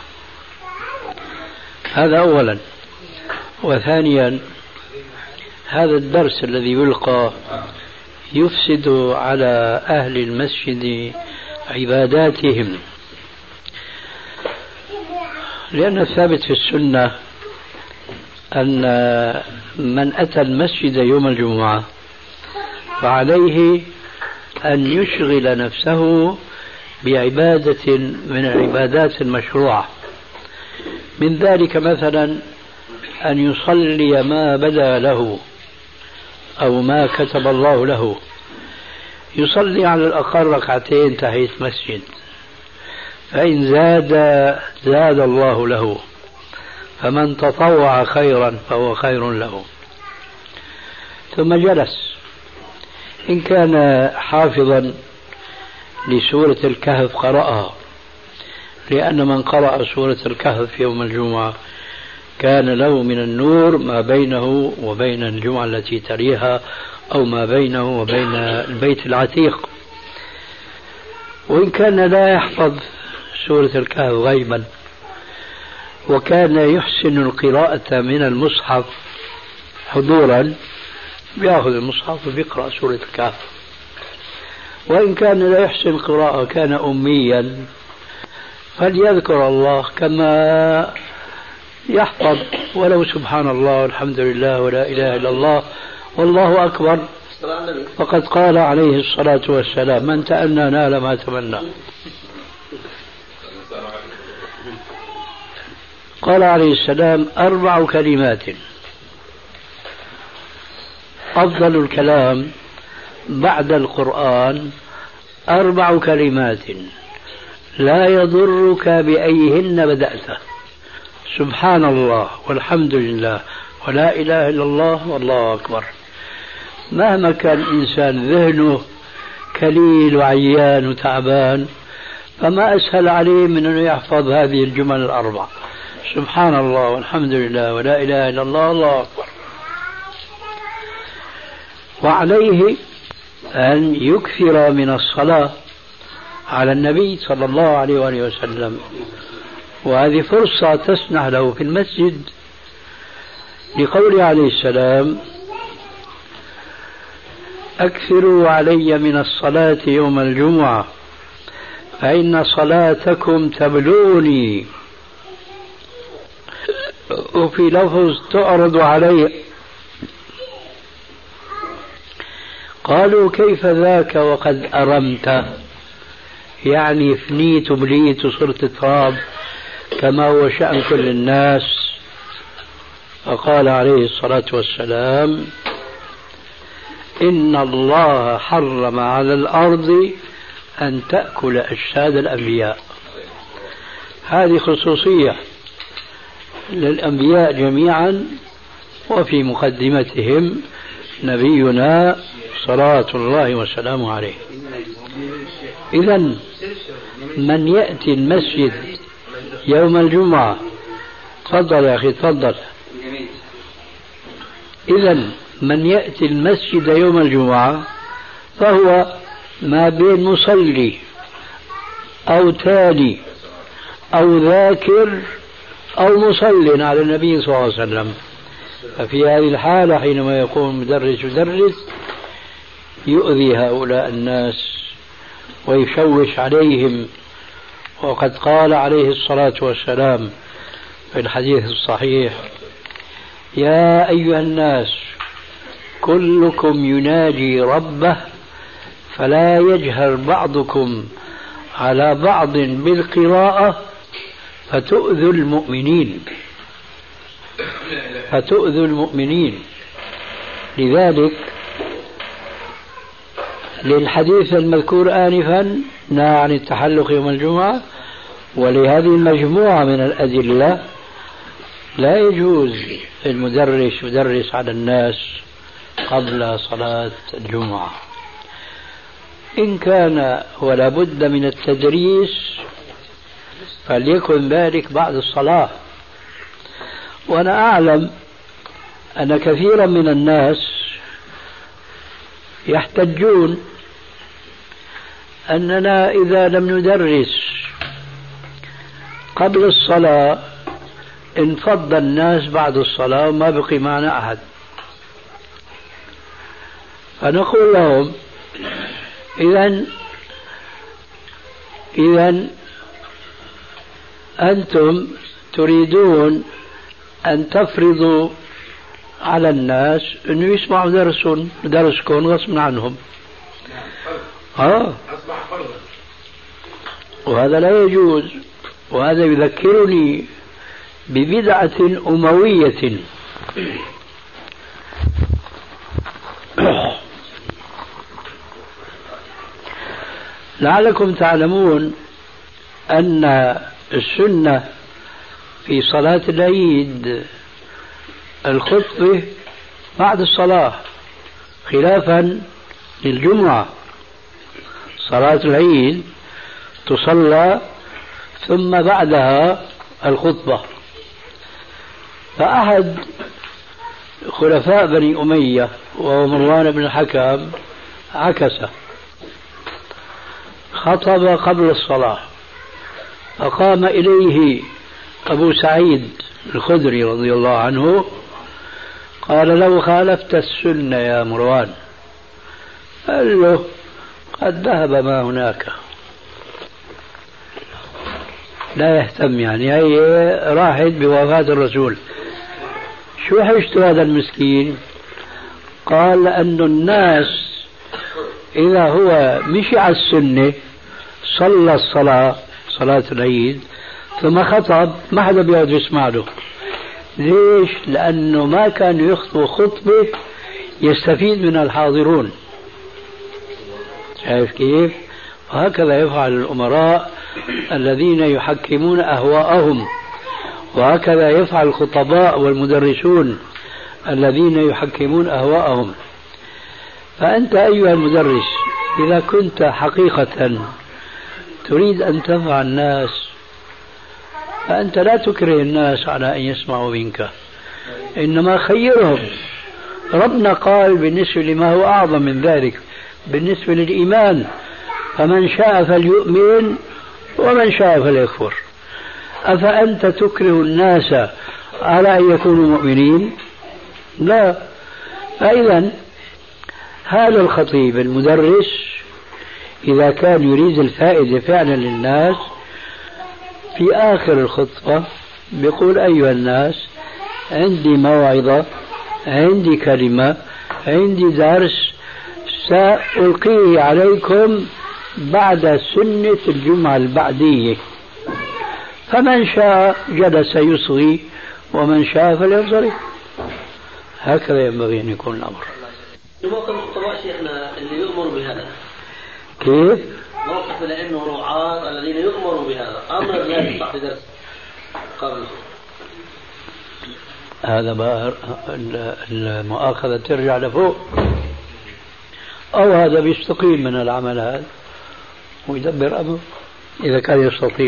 هذا أولا. وثانيا هذا الدرس الذي يلقى يفسد على أهل المسجد عباداتهم، لأن الثابت في السنة أن من أتى المسجد يوم الجمعة فعليه أن يشغل نفسه بعبادة من العبادات المشروعة، من ذلك مثلا أن يصلي ما بدا له أو ما كتب الله له، يصلي على الأقل ركعتين تحية مسجد، فإن زاد الله له، فمن تطوع خيرا فهو خير له. ثم جلس، إن كان حافظا لسورة الكهف قرأها، لأن من قرأ سورة الكهف يوم الجمعة كان له من النور ما بينه وبين الجمعة التي تليها أو ما بينه وبين البيت العتيق. وإن كان لا يحفظ سورة الكهف غيبا وكان يحسن القراءة من المصحف حضورا بيأخذ المصحف وبيقرأ سورة الكهف. وإن كان لا يحسن القراءة كان أميا فليذكر الله كما يحفظ ولو سبحان الله والحمد لله ولا إله إلا الله والله أكبر، فقد قال عليه الصلاة والسلام من تأنى نال ما تمنى. قال عليه السلام 4 كلمات أفضل الكلام بعد القرآن 4 كلمات لا يضرك بأيهن بدأت: سبحان الله والحمد لله ولا إله إلا الله والله أكبر. مهما كان الإنسان ذهنه كليل وعيان وتعبان فما أسهل عليه من أنه يحفظ هذه الجمل 4: سبحان الله والحمد لله ولا إله إلا الله والله أكبر. وعليه أن يكثر من الصلاة على النبي صلى الله عليه وآله وسلم، وهذه فرصة تسنح له في المسجد لقوله عليه السلام أكثروا علي من الصلاة يوم الجمعة فإن صلاتكم تبلغني، وفي لفظ تعرض علي. قالوا كيف ذاك وقد أرمت، يعني فنيت بليت وصرت تراب، كما هو شأن كل الناس. فقال عليه الصلاة والسلام: إن الله حرم على الأرض أن تأكل أجساد الأنبياء. هذه خصوصية للأنبياء جميعا، وفي مقدمتهم نبينا صلوات الله وسلامه عليه. إذن من يأتي المسجد يوم الجمعة، تفضل يا أخي تفضل. إذن من يأتي المسجد يوم الجمعة فهو ما بين مصلي أو تالي أو ذاكر أو مصل على النبي صلى الله عليه وسلم. ففي هذه الحالة حينما يقوم المدرس يدرس يؤذي هؤلاء الناس ويشوش عليهم. وقد قال عليه الصلاة والسلام في الحديث الصحيح: يا أيها الناس كلكم يناجي ربه فلا يجهر بعضكم على بعض بالقراءة فتؤذوا المؤمنين. لذلك للحديث المذكور آنفا نهى عن التحلق يوم الجمعة، ولهذه المجموعة من الأدلة لا يجوز المدرس يدرس على الناس قبل صلاة الجمعة. إن كان ولا بد من التدريس فليكن ذلك بعد الصلاة. وأنا أعلم أن كثيرا من الناس يحتجون أننا إذا لم ندرس قبل الصلاة انفض الناس بعد الصلاة وما بقي معنا أحد. فنقول لهم: إذن أنتم تريدون أن تفرضوا على الناس أنه يسمعوا درسكم غصبا عنهم. وهذا لا يجوز. وهذا يذكرني ببدعة أموية. لعلكم تعلمون أن السنة في صلاة العيد الخطبة بعد الصلاة، خلافا للجمعة. صلاة العيد تصلى ثم بعدها الخطبة. فأحد خلفاء بني أمية وهو مروان بن الحكم عكس، خطب قبل الصلاة، فقام إليه أبو سعيد الخدري رضي الله عنه قال له: خالفت السنة يا مروان. قال له: قد ذهب ما هناك. لا يهتم، يعني هي راحت بوفاة الرسول. شو حشت هذا المسكين؟ قال: لأن الناس إذا هو مشي على السنة صلى صلاة العيد ثم خطب ما حدا بيقعد يسمع له. ليش؟ لأنه ما كان يخطب خطبة يستفيد من الحاضرون. شايف كيف؟ وهكذا يفعل الأمراء الذين يحكمون أهواءهم، وهكذا يفعل الخطباء والمدرسون الذين يحكمون أهواءهم. فأنت أيها المدرس إذا كنت حقيقة تريد أن تنفع الناس فأنت لا تكره الناس على أن يسمعوا منك، إنما خيرهم. ربنا قال بالنسبة لما هو أعظم من ذلك بالنسبة للإيمان: فمن شاء فليؤمن ومن شاء فليكفر. أفأنت تكره الناس على أن يكونوا مؤمنين؟ لا. فإذا هذا الخطيب المدرس إذا كان يريد الفائدة فعلا للناس في آخر الخطبة بيقول: أيها الناس، عندي موعظة، عندي كلمة، عندي درس سألقيه عليكم بعد سنة الجمعة البعدية. فمن شاء جلس يصغي ومن شاء فلينصرف. هكذا ينبغي أن يكون الأمر. موقف الخطباء شيخنا اللي يؤمر بهذا كيف؟ موقف الأئمة والرعاة الذين يؤمروا بهذا أمر لا يصح في درس قبل هذا بقى المؤاخذة ترجع لفوق، أو هذا بيستقيل من العمل هذا ويدبر أمره إذا كان يستطيع.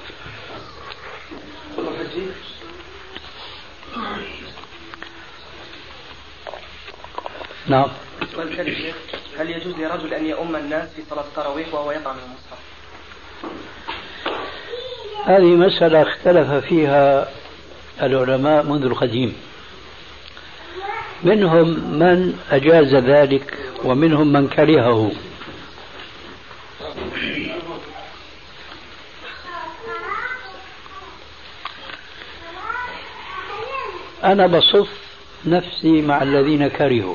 نعم. هل يجوز لرجل أن يؤم الناس في صلاة التراويح وهو يقع من المصحف؟ هذه مسألة اختلف فيها العلماء منذ القديم، منهم من أجاز ذلك ومنهم من كرهه. أنا بصف نفسي مع الذين كرهوا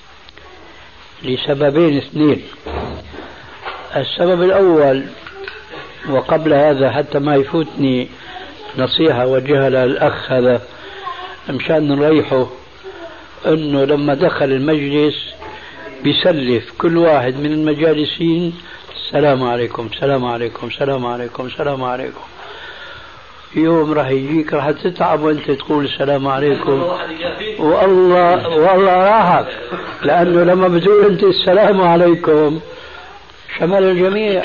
لسببين اثنين. السبب الأول، وقبل هذا حتى ما يفوتني نصيحة وجهها للأخ هذا مشان نريحه، أنه لما دخل المجلس بيسلف كل واحد من المجالسين السلام عليكم السلام عليكم السلام عليكم السلام عليكم. يوم راح يجيك راح تتعب وانت تقول السلام عليكم والله راحك، لأنه لما بتقول انت السلام عليكم شمل الجميع.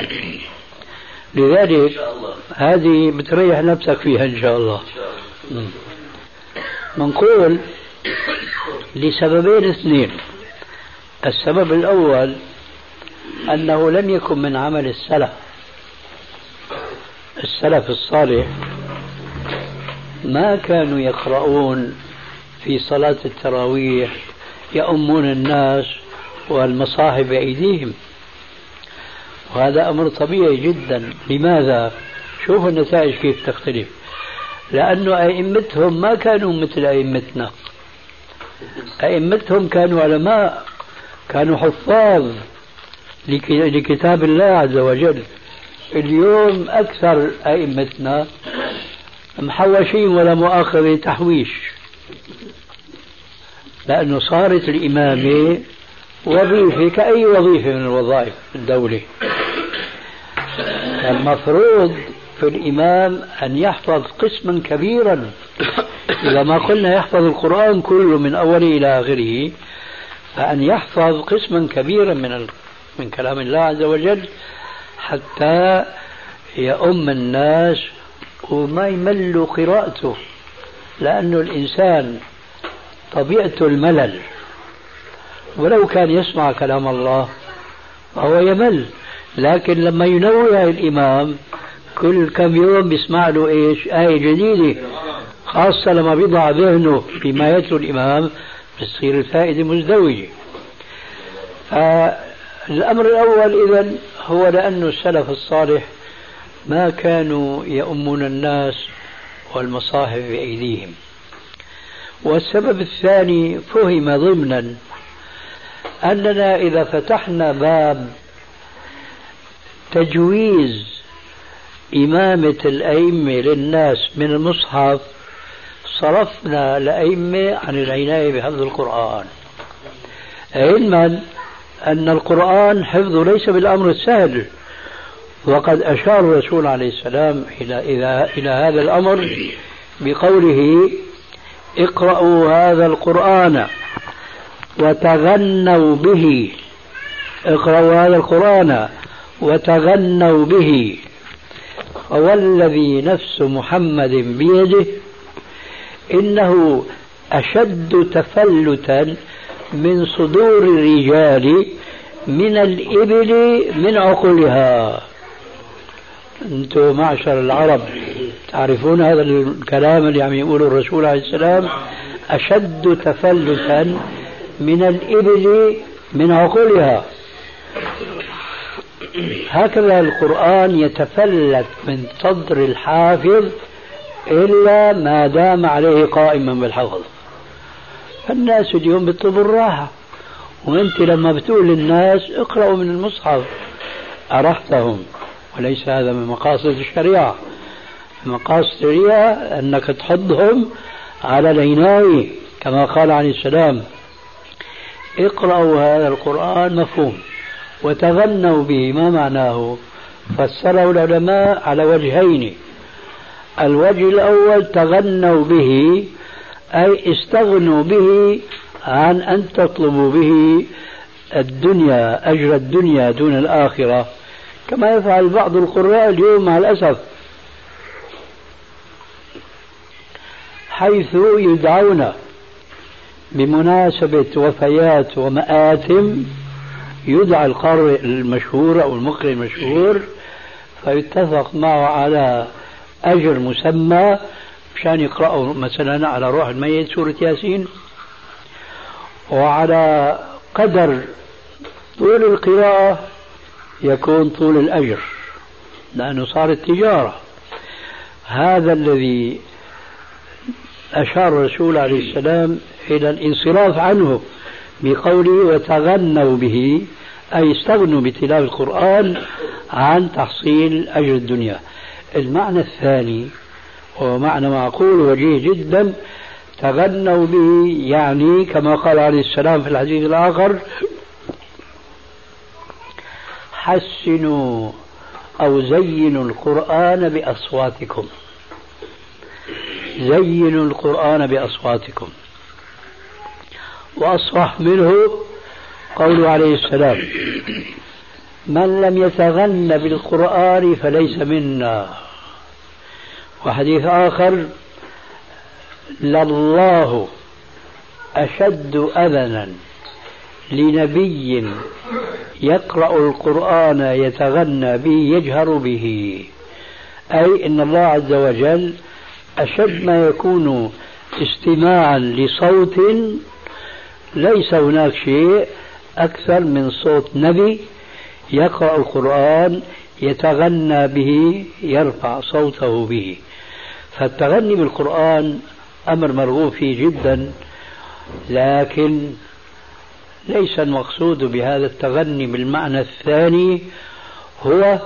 لذلك هذه بتريح نفسك فيها إن شاء الله. منقول لسببين اثنين. السبب الأول أنه لم يكن من عمل السلف الصالح، ما كانوا يقرؤون في صلاة التراويح يؤمون الناس والمصاحف بأيديهم، وهذا أمر طبيعي جدا. لماذا؟ شوفوا النتائج كيف تختلف. لأنه أئمتهم ما كانوا مثل أئمتنا. أئمتهم كانوا علماء، كانوا حفاظ لكتاب الله عز وجل. اليوم أكثر أئمتنا محوشين ولا مؤاخذة تحويش، لأنه صارت الإمامة وظيفة كأي وظيفة من الوظائف الدولة. المفروض في الإمام أن يحفظ قسما كبيرا، إذا ما قلنا يحفظ القرآن كله من أوله إلى آخره، فأن يحفظ قسما كبيرا من كلام الله عز وجل حتى يؤم الناس وما يمل قراءته. لأنه الإنسان طبيعته الملل، ولو كان يسمع كلام الله فهو يمل، لكن لما ينوه الإمام كل كم يوم بيسمع له إيش آية جديدة، خاصة لما بيضع ذهنه فيما يتلو الإمام بتصير الفائدة مزدوجة. الأمر الأول إذن هو لأن السلف الصالح ما كانوا يؤمون الناس والمصاحف بأيديهم. والسبب الثاني فهم ضمنا أننا إذا فتحنا باب تجويز إمامة الأئمة للناس من المصحف صرفنا الأئمة عن العناية بحفظ القرآن، علما أن القرآن حفظه ليس بالأمر السهل. وقد أشار الرسول عليه السلام إلى هذا الأمر بقوله اقرأوا هذا القرآن وتغنوا به، اقرأوا هذا القرآن وتغنوا به، فوالذي نفس محمد بيده إنه أشد تفلتا من صدور الرجال من الإبل من عقلها. أنتم معشر العرب تعرفون هذا الكلام اللي عم يقوله الرسول عليه السلام، أشد تفلتا من الإبل من عقلها. هكذا القرآن يتفلت من صدر الحافظ إلا ما دام عليه قائما بالحفظ. فالناس اليوم بيطلبوا الراحة، وانت لما بتقول للناس اقرأوا من المصحف أرحتهم، وليس هذا من مقاصد الشريعة. مقاصد الرياء أنك تحضهم على العناية كما قال عليه السلام: اقرأوا هذا القرآن مفهوم وتغنوا به. ما معناه؟ فسره العلماء على وجهين: الوجه الأول تغنوا به أي استغنوا به عن أن تطلبوا به الدنيا، أجر الدنيا دون الآخرة، كما يفعل بعض القراء اليوم مع الأسف، حيث يدعون بمناسبة وفيات ومآتم، يدعى القارئ المشهور أو المقرئ المشهور فيتفق معه على أجر مسمى مشان يقرأوا مثلا على روح الميت سورة ياسين، وعلى قدر طول القراءة يكون طول الأجر، لأنه صارت تجارة. هذا الذي أشار الرسول عليه السلام إلى الانصراف عنه بقوله وتغنوا به، أي استغنوا بتلاوة القرآن عن تحصيل أجر الدنيا. المعنى الثاني هو معنى معقول وجيه جدا: تغنوا به يعني كما قال عليه السلام في الحديث الآخر: حسنوا أو زينوا القرآن بأصواتكم. زينوا القرآن بأصواتكم. وأصرح منه قوله عليه السلام: من لم يتغن بالقرآن فليس منا. وحديث آخر: لله أشد أذنا لنبي يقرأ القرآن يتغنى به يجهر به، أي إن الله عز وجل أشد ما يكون استماعا لصوت، ليس هناك شيء أكثر من صوت نبي يقرأ القرآن يتغنى به يرفع صوته به. فالتغني بالقرآن أمر مرغوب فيه جدا، لكن ليس المقصود بهذا التغني بالمعنى الثاني هو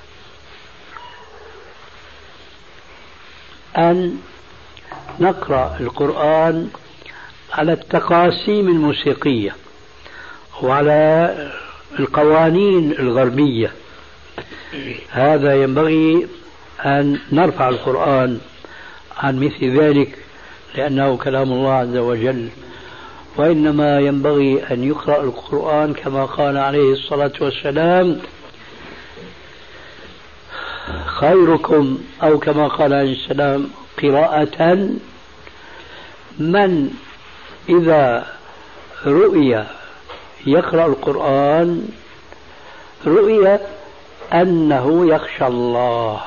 أن نقرأ القرآن على التقاسيم الموسيقية وعلى القوانين الغربية. هذا ينبغي أن نرفع القرآن عن مثل ذلك، لأنه كلام الله عز وجل، وإنما ينبغي أن يقرأ القرآن كما قال عليه الصلاة والسلام: خيركم، أو كما قال عليه السلام: قراءة من إذا رؤي يقرأ القرآن رؤي أنه يخشى الله.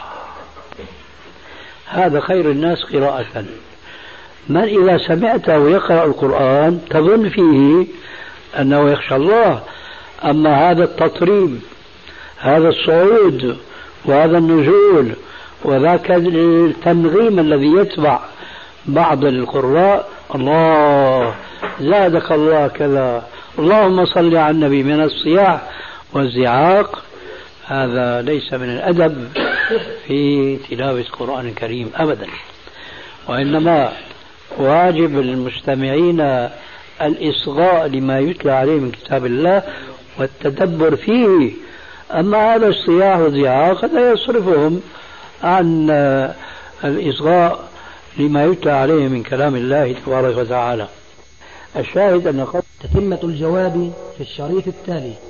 هذا خير الناس قراءة. من إذا سمعته يقرأ القرآن تظن فيه أنه يخشى الله. أما هذا التطريب، هذا الصعود وهذا النزول وذاك التنغيم الذي يتبع بعض القراء: الله زادك الله كذا، اللهم صل على النبي، من الصياح والزعاق، هذا ليس من الأدب في تلاوة القرآن الكريم أبدا. وإنما واجب المستمعين الإصغاء لما يتلى عليه من كتاب الله والتدبر فيه. أما هذا الصياح والزعاق هذا يصرفهم عن الإصغاء لما يتلى عليه من كلام الله تبارك وتعالى. الشاهد أن تتمة الجواب في الشريط التالي.